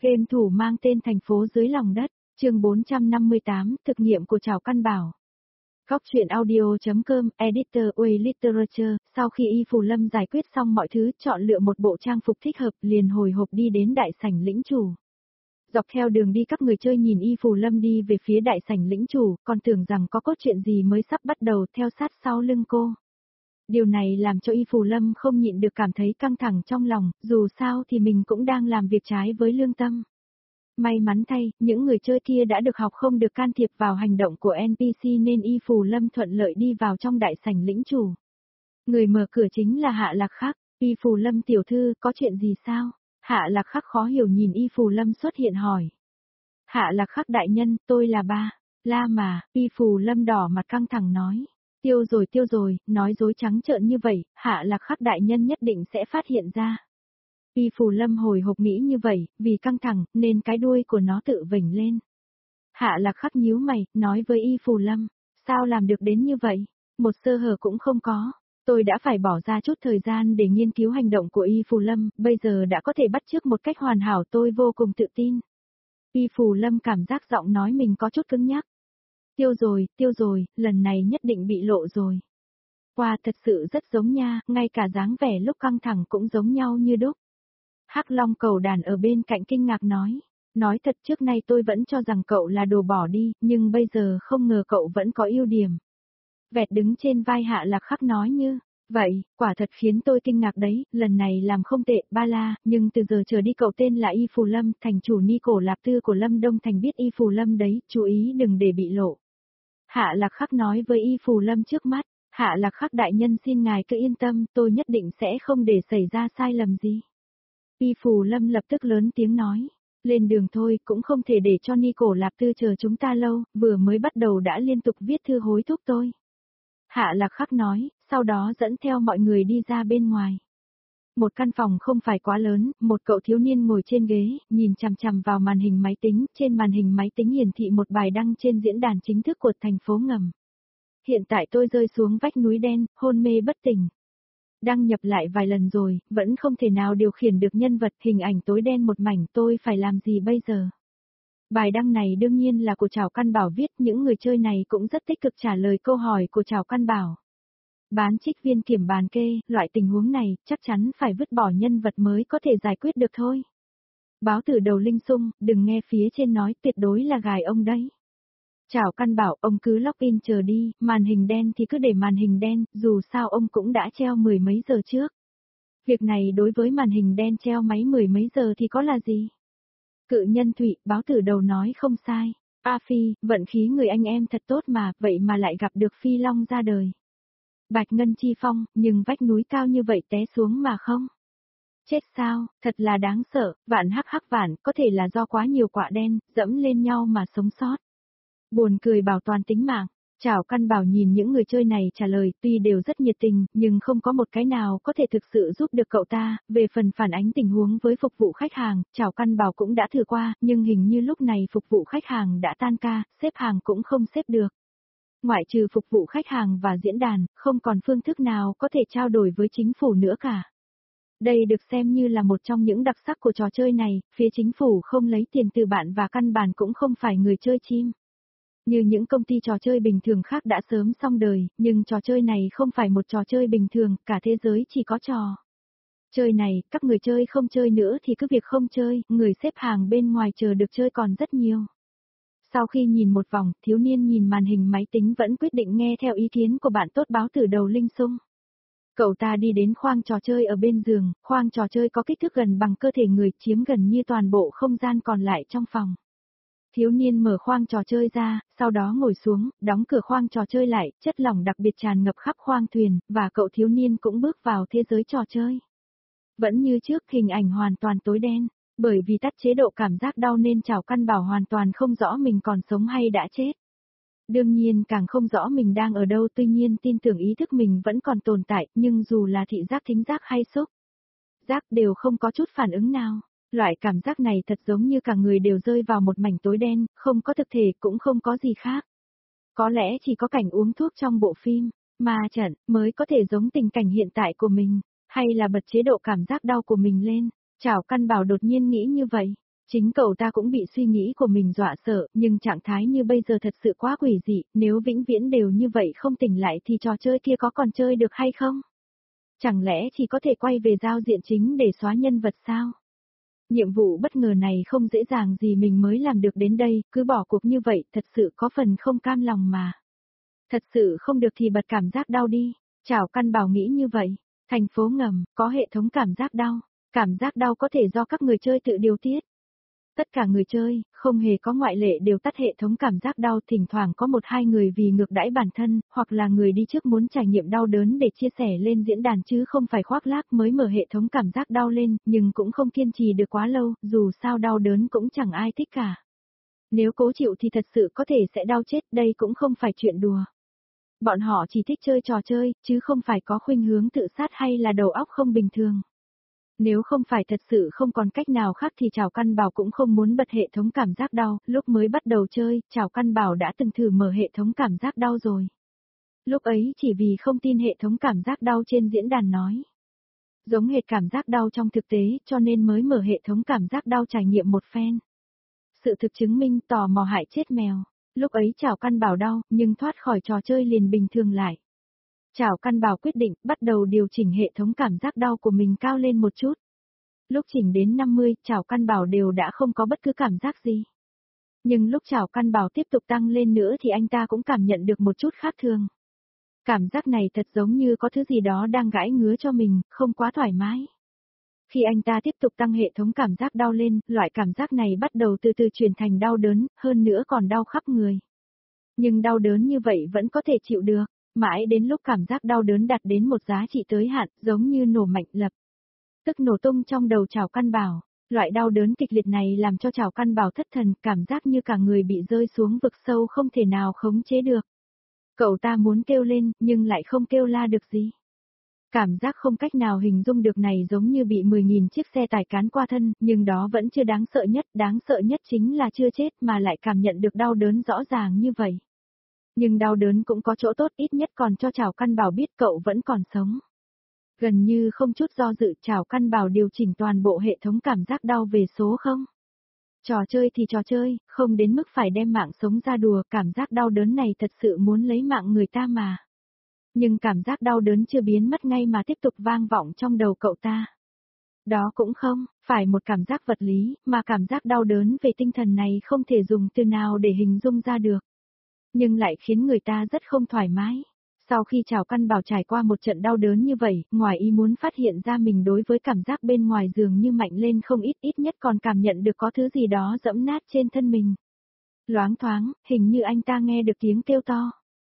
Game thủ mang tên Thành phố dưới lòng đất, chương 458, thực nghiệm của Trảo Căn Bảo. Góc truyện audio.com, editor Way Literature, sau khi Y Phù Lâm giải quyết xong mọi thứ, chọn lựa một bộ trang phục thích hợp, liền hồi hộp đi đến đại sảnh lĩnh chủ. Dọc theo đường đi các người chơi nhìn Y Phù Lâm đi về phía đại sảnh lĩnh chủ, còn tưởng rằng có cốt truyện gì mới sắp bắt đầu theo sát sau lưng cô. Điều này làm cho Y Phù Lâm không nhịn được cảm thấy căng thẳng trong lòng, dù sao thì mình cũng đang làm việc trái với lương tâm. May mắn thay, những người chơi kia đã được học không được can thiệp vào hành động của NPC nên Y Phù Lâm thuận lợi đi vào trong đại sảnh lĩnh chủ. Người mở cửa chính là Hạ Lạc Khắc. Y Phù Lâm tiểu thư, có chuyện gì sao? Hạ Lạc Khắc khó hiểu nhìn Y Phù Lâm xuất hiện hỏi. Hạ Lạc Khắc đại nhân, tôi là ba. La mà, Y Phù Lâm đỏ mặt căng thẳng nói. Tiêu rồi, nói dối trắng trợn như vậy, Hạ Lạc Khắc đại nhân nhất định sẽ phát hiện ra. Y Phù Lâm hồi hộp nghĩ như vậy, vì căng thẳng, nên cái đuôi của nó tự vểnh lên. Hạ Lạc Khắc nhíu mày, nói với Y Phù Lâm, sao làm được đến như vậy? Một sơ hở cũng không có. Tôi đã phải bỏ ra chút thời gian để nghiên cứu hành động của Y Phù Lâm, bây giờ đã có thể bắt chước một cách hoàn hảo, tôi vô cùng tự tin. Y Phù Lâm cảm giác giọng nói mình có chút cứng nhắc. Tiêu rồi, lần này nhất định bị lộ rồi. Wow, thật sự rất giống nha, ngay cả dáng vẻ lúc căng thẳng cũng giống nhau như đúc. Hắc Long Cầu Đàn ở bên cạnh kinh ngạc nói. Nói thật trước nay tôi vẫn cho rằng cậu là đồ bỏ đi, nhưng bây giờ không ngờ cậu vẫn có ưu điểm. Vẹt đứng trên vai Hạ Lạc Khắc nói như, vậy, quả thật khiến tôi kinh ngạc đấy, lần này làm không tệ, ba la, nhưng từ giờ trở đi cậu tên là Y Phù Lâm, thành chủ Ni Cổ Lạp Tư của Lâm Đông Thành biết Y Phù Lâm đấy, chú ý đừng để bị lộ. Hạ Lạc Khắc nói với Y Phù Lâm trước mắt, Hạ Lạc Khắc đại nhân xin ngài cứ yên tâm, tôi nhất định sẽ không để xảy ra sai lầm gì. Y Phù Lâm lập tức lớn tiếng nói, lên đường thôi, cũng không thể để cho Ni Cổ Lạp Tư chờ chúng ta lâu, vừa mới bắt đầu đã liên tục viết thư hối thúc tôi. Hạ Lạc Khắc nói, sau đó dẫn theo mọi người đi ra bên ngoài. Một căn phòng không phải quá lớn, một cậu thiếu niên ngồi trên ghế, nhìn chằm chằm vào màn hình máy tính, trên màn hình máy tính hiển thị một bài đăng trên diễn đàn chính thức của thành phố ngầm. Hiện tại tôi rơi xuống vách núi đen, hôn mê bất tỉnh. Đăng nhập lại vài lần rồi, vẫn không thể nào điều khiển được nhân vật, hình ảnh tối đen một mảnh, tôi phải làm gì bây giờ? Bài đăng này đương nhiên là của Trảo Căn Bảo viết, những người chơi này cũng rất tích cực trả lời câu hỏi của Trảo Căn Bảo. Bán trích viên kiểm bàn kê, loại tình huống này, chắc chắn phải vứt bỏ nhân vật mới có thể giải quyết được thôi. Báo tử đầu linh sung, đừng nghe phía trên nói, tuyệt đối là gài ông đấy. Trảo Căn Bảo, ông cứ login chờ đi, màn hình đen thì cứ để màn hình đen, dù sao ông cũng đã treo mười mấy giờ trước. Việc này đối với màn hình đen treo máy mười mấy giờ thì có là gì? Cự nhân Thụy, báo tử đầu nói không sai. A Phi, vận khí người anh em thật tốt mà, vậy mà lại gặp được Phi Long ra đời. Bạch Ngân Chi Phong, nhưng vách núi cao như vậy té xuống mà không. Chết sao, thật là đáng sợ, vạn hắc vạn, có thể là do quá nhiều quạ đen, dẫm lên nhau mà sống sót. Buồn cười bảo toàn tính mạng. Trảo Căn Bảo nhìn những người chơi này trả lời, tuy đều rất nhiệt tình, nhưng không có một cái nào có thể thực sự giúp được cậu ta. Về phần phản ánh tình huống với phục vụ khách hàng, Trảo Căn Bảo cũng đã thử qua, nhưng hình như lúc này phục vụ khách hàng đã tan ca, xếp hàng cũng không xếp được. Ngoại trừ phục vụ khách hàng và diễn đàn, không còn phương thức nào có thể trao đổi với chính phủ nữa cả. Đây được xem như là một trong những đặc sắc của trò chơi này, phía chính phủ không lấy tiền từ bạn và căn bản cũng không phải người chơi chim. Như những công ty trò chơi bình thường khác đã sớm xong đời, nhưng trò chơi này không phải một trò chơi bình thường, cả thế giới chỉ có trò chơi này, các người chơi không chơi nữa thì cứ việc không chơi, người xếp hàng bên ngoài chờ được chơi còn rất nhiều. Sau khi nhìn một vòng, thiếu niên nhìn màn hình máy tính vẫn quyết định nghe theo ý kiến của bạn tốt báo tử đầu linh sung. Cậu ta đi đến khoang trò chơi ở bên giường, khoang trò chơi có kích thước gần bằng cơ thể người, chiếm gần như toàn bộ không gian còn lại trong phòng. Thiếu niên mở khoang trò chơi ra, sau đó ngồi xuống, đóng cửa khoang trò chơi lại, chất lỏng đặc biệt tràn ngập khắp khoang thuyền, và cậu thiếu niên cũng bước vào thế giới trò chơi. Vẫn như trước, hình ảnh hoàn toàn tối đen, bởi vì tắt chế độ cảm giác đau nên Trảo Căn Bảo hoàn toàn không rõ mình còn sống hay đã chết. Đương nhiên càng không rõ mình đang ở đâu, tuy nhiên tin tưởng ý thức mình vẫn còn tồn tại, nhưng dù là thị giác thính giác hay xúc giác đều không có chút phản ứng nào. Loại cảm giác này thật giống như cả người đều rơi vào một mảnh tối đen, không có thực thể cũng không có gì khác. Có lẽ chỉ có cảnh uống thuốc trong bộ phim, ma trận, mới có thể giống tình cảnh hiện tại của mình, hay là bật chế độ cảm giác đau của mình lên. Trảo Căn Bảo đột nhiên nghĩ như vậy. Chính cậu ta cũng bị suy nghĩ của mình dọa sợ, nhưng trạng thái như bây giờ thật sự quá quỷ dị, nếu vĩnh viễn đều như vậy không tỉnh lại thì trò chơi kia có còn chơi được hay không? Chẳng lẽ chỉ có thể quay về giao diện chính để xóa nhân vật sao? Nhiệm vụ bất ngờ này không dễ dàng gì mình mới làm được đến đây, cứ bỏ cuộc như vậy thật sự có phần không cam lòng mà. Thật sự không được thì bật cảm giác đau đi. Chảo Căn Bảo nghĩ như vậy. Thành phố ngầm, có hệ thống cảm giác đau. Cảm giác đau có thể do các người chơi tự điều tiết. Tất cả người chơi, không hề có ngoại lệ đều tắt hệ thống cảm giác đau, thỉnh thoảng có một hai người vì ngược đãi bản thân, hoặc là người đi trước muốn trải nghiệm đau đớn để chia sẻ lên diễn đàn chứ không phải khoác lác mới mở hệ thống cảm giác đau lên, nhưng cũng không kiên trì được quá lâu, dù sao đau đớn cũng chẳng ai thích cả. Nếu cố chịu thì thật sự có thể sẽ đau chết, đây cũng không phải chuyện đùa. Bọn họ chỉ thích chơi trò chơi, chứ không phải có khuynh hướng tự sát hay là đầu óc không bình thường. Nếu không phải thật sự không còn cách nào khác thì Trảo Căn Bảo cũng không muốn bật hệ thống cảm giác đau, lúc mới bắt đầu chơi, Trảo Căn Bảo đã từng thử mở hệ thống cảm giác đau rồi. Lúc ấy chỉ vì không tin hệ thống cảm giác đau trên diễn đàn nói. Giống hệt cảm giác đau trong thực tế, cho nên mới mở hệ thống cảm giác đau trải nghiệm một phen. Sự thực chứng minh tò mò hại chết mèo. Lúc ấy Trảo Căn Bảo đau, nhưng thoát khỏi trò chơi liền bình thường lại. Trảo Căn Bảo quyết định bắt đầu điều chỉnh hệ thống cảm giác đau của mình cao lên một chút. Lúc chỉnh đến 50, Trảo Căn Bảo đều đã không có bất cứ cảm giác gì. Nhưng lúc Trảo Căn Bảo tiếp tục tăng lên nữa thì anh ta cũng cảm nhận được một chút khác thường. Cảm giác này thật giống như có thứ gì đó đang gãi ngứa cho mình, không quá thoải mái. Khi anh ta tiếp tục tăng hệ thống cảm giác đau lên, loại cảm giác này bắt đầu từ từ chuyển thành đau đớn, hơn nữa còn đau khắp người. Nhưng đau đớn như vậy vẫn có thể chịu được, mãi đến lúc cảm giác đau đớn đạt đến một giá trị tới hạn, giống như nổ mạnh lập tức nổ tung trong đầu Trảo Căn Bảo. Loại đau đớn kịch liệt này làm cho Trảo Căn Bảo thất thần, cảm giác như cả người bị rơi xuống vực sâu không thể nào khống chế được. Cậu ta muốn kêu lên, nhưng lại không kêu la được gì. Cảm giác không cách nào hình dung được này giống như bị 10.000 chiếc xe tải cán qua thân, nhưng đó vẫn chưa đáng sợ nhất chính là chưa chết mà lại cảm nhận được đau đớn rõ ràng như vậy. Nhưng đau đớn cũng có chỗ tốt, ít nhất còn cho Trảo Căn Bảo biết cậu vẫn còn sống. Gần như không chút do dự, Trảo Căn Bảo điều chỉnh toàn bộ hệ thống cảm giác đau về số 0. Trò chơi thì trò chơi, không đến mức phải đem mạng sống ra đùa, cảm giác đau đớn này thật sự muốn lấy mạng người ta mà. Nhưng cảm giác đau đớn chưa biến mất ngay mà tiếp tục vang vọng trong đầu cậu ta. Đó cũng không phải một cảm giác vật lý, mà cảm giác đau đớn về tinh thần này không thể dùng từ nào để hình dung ra được. Nhưng lại khiến người ta rất không thoải mái. Sau khi Trảo Căn Bảo trải qua một trận đau đớn như vậy, ngoài ý muốn phát hiện ra mình đối với cảm giác bên ngoài dường như mạnh lên không ít nhất còn cảm nhận được có thứ gì đó dẫm nát trên thân mình. Loáng thoáng, hình như anh ta nghe được tiếng kêu to.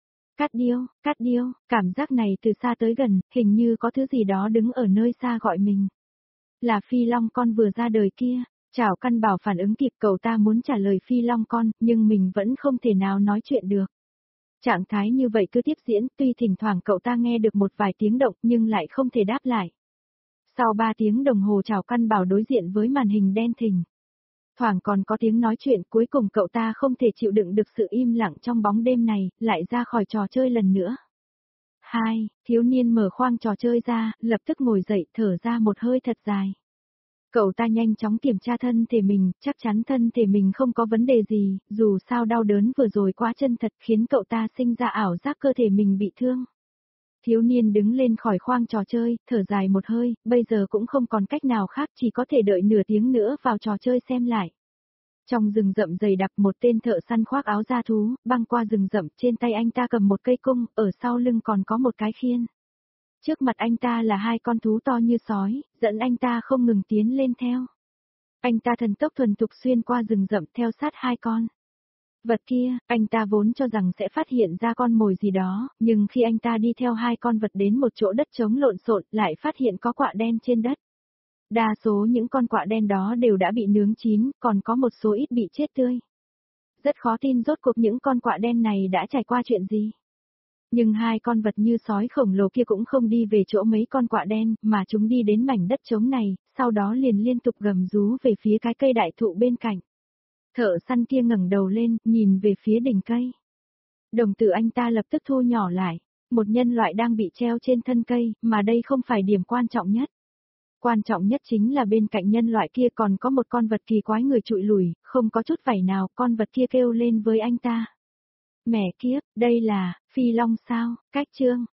Cát điêu, cảm giác này từ xa tới gần, hình như có thứ gì đó đứng ở nơi xa gọi mình. Là Phi Long con vừa ra đời kia. Trảo Căn Bảo phản ứng kịp, cậu ta muốn trả lời Phi Long con, nhưng mình vẫn không thể nào nói chuyện được. Trạng thái như vậy cứ tiếp diễn, tuy thỉnh thoảng cậu ta nghe được một vài tiếng động nhưng lại không thể đáp lại. Sau 3 tiếng đồng hồ Trảo Căn Bảo đối diện với màn hình đen thình. Thoảng còn có tiếng nói chuyện, cuối cùng cậu ta không thể chịu đựng được sự im lặng trong bóng đêm này, lại ra khỏi trò chơi lần nữa. 2. Thiếu niên mở khoang trò chơi ra, lập tức ngồi dậy thở ra một hơi thật dài. Cậu ta nhanh chóng kiểm tra thân thể mình, chắc chắn thân thể mình không có vấn đề gì, dù sao đau đớn vừa rồi quá chân thật khiến cậu ta sinh ra ảo giác cơ thể mình bị thương. Thiếu niên đứng lên khỏi khoang trò chơi, thở dài một hơi, bây giờ cũng không còn cách nào khác, chỉ có thể đợi nửa tiếng nữa vào trò chơi xem lại. Trong rừng rậm dày đặc, một tên thợ săn khoác áo da thú, băng qua rừng rậm, trên tay anh ta cầm một cây cung, ở sau lưng còn có một cái khiên. Trước mặt anh ta là 2 con thú to như sói, dẫn anh ta không ngừng tiến lên theo. Anh ta thần tốc thuần thục xuyên qua rừng rậm theo sát 2 con vật kia, anh ta vốn cho rằng sẽ phát hiện ra con mồi gì đó, nhưng khi anh ta đi theo 2 con vật đến một chỗ đất trống lộn xộn, lại phát hiện có quạ đen trên đất. Đa số những con quạ đen đó đều đã bị nướng chín, còn có một số ít bị chết tươi. Rất khó tin rốt cuộc những con quạ đen này đã trải qua chuyện gì. Nhưng 2 con vật như sói khổng lồ kia cũng không đi về chỗ mấy con quạ đen, mà chúng đi đến mảnh đất trống này, sau đó liền liên tục gầm rú về phía cái cây đại thụ bên cạnh. Thợ săn kia ngẩng đầu lên, nhìn về phía đỉnh cây. Đồng tử anh ta lập tức thu nhỏ lại. Một nhân loại đang bị treo trên thân cây, mà đây không phải điểm quan trọng nhất. Quan trọng nhất chính là bên cạnh nhân loại kia còn có một con vật kỳ quái người trụi lùi, không có chút vảy nào, con vật kia kêu lên với anh ta. Mẹ kiếp, đây là, phi long sao, cách chương.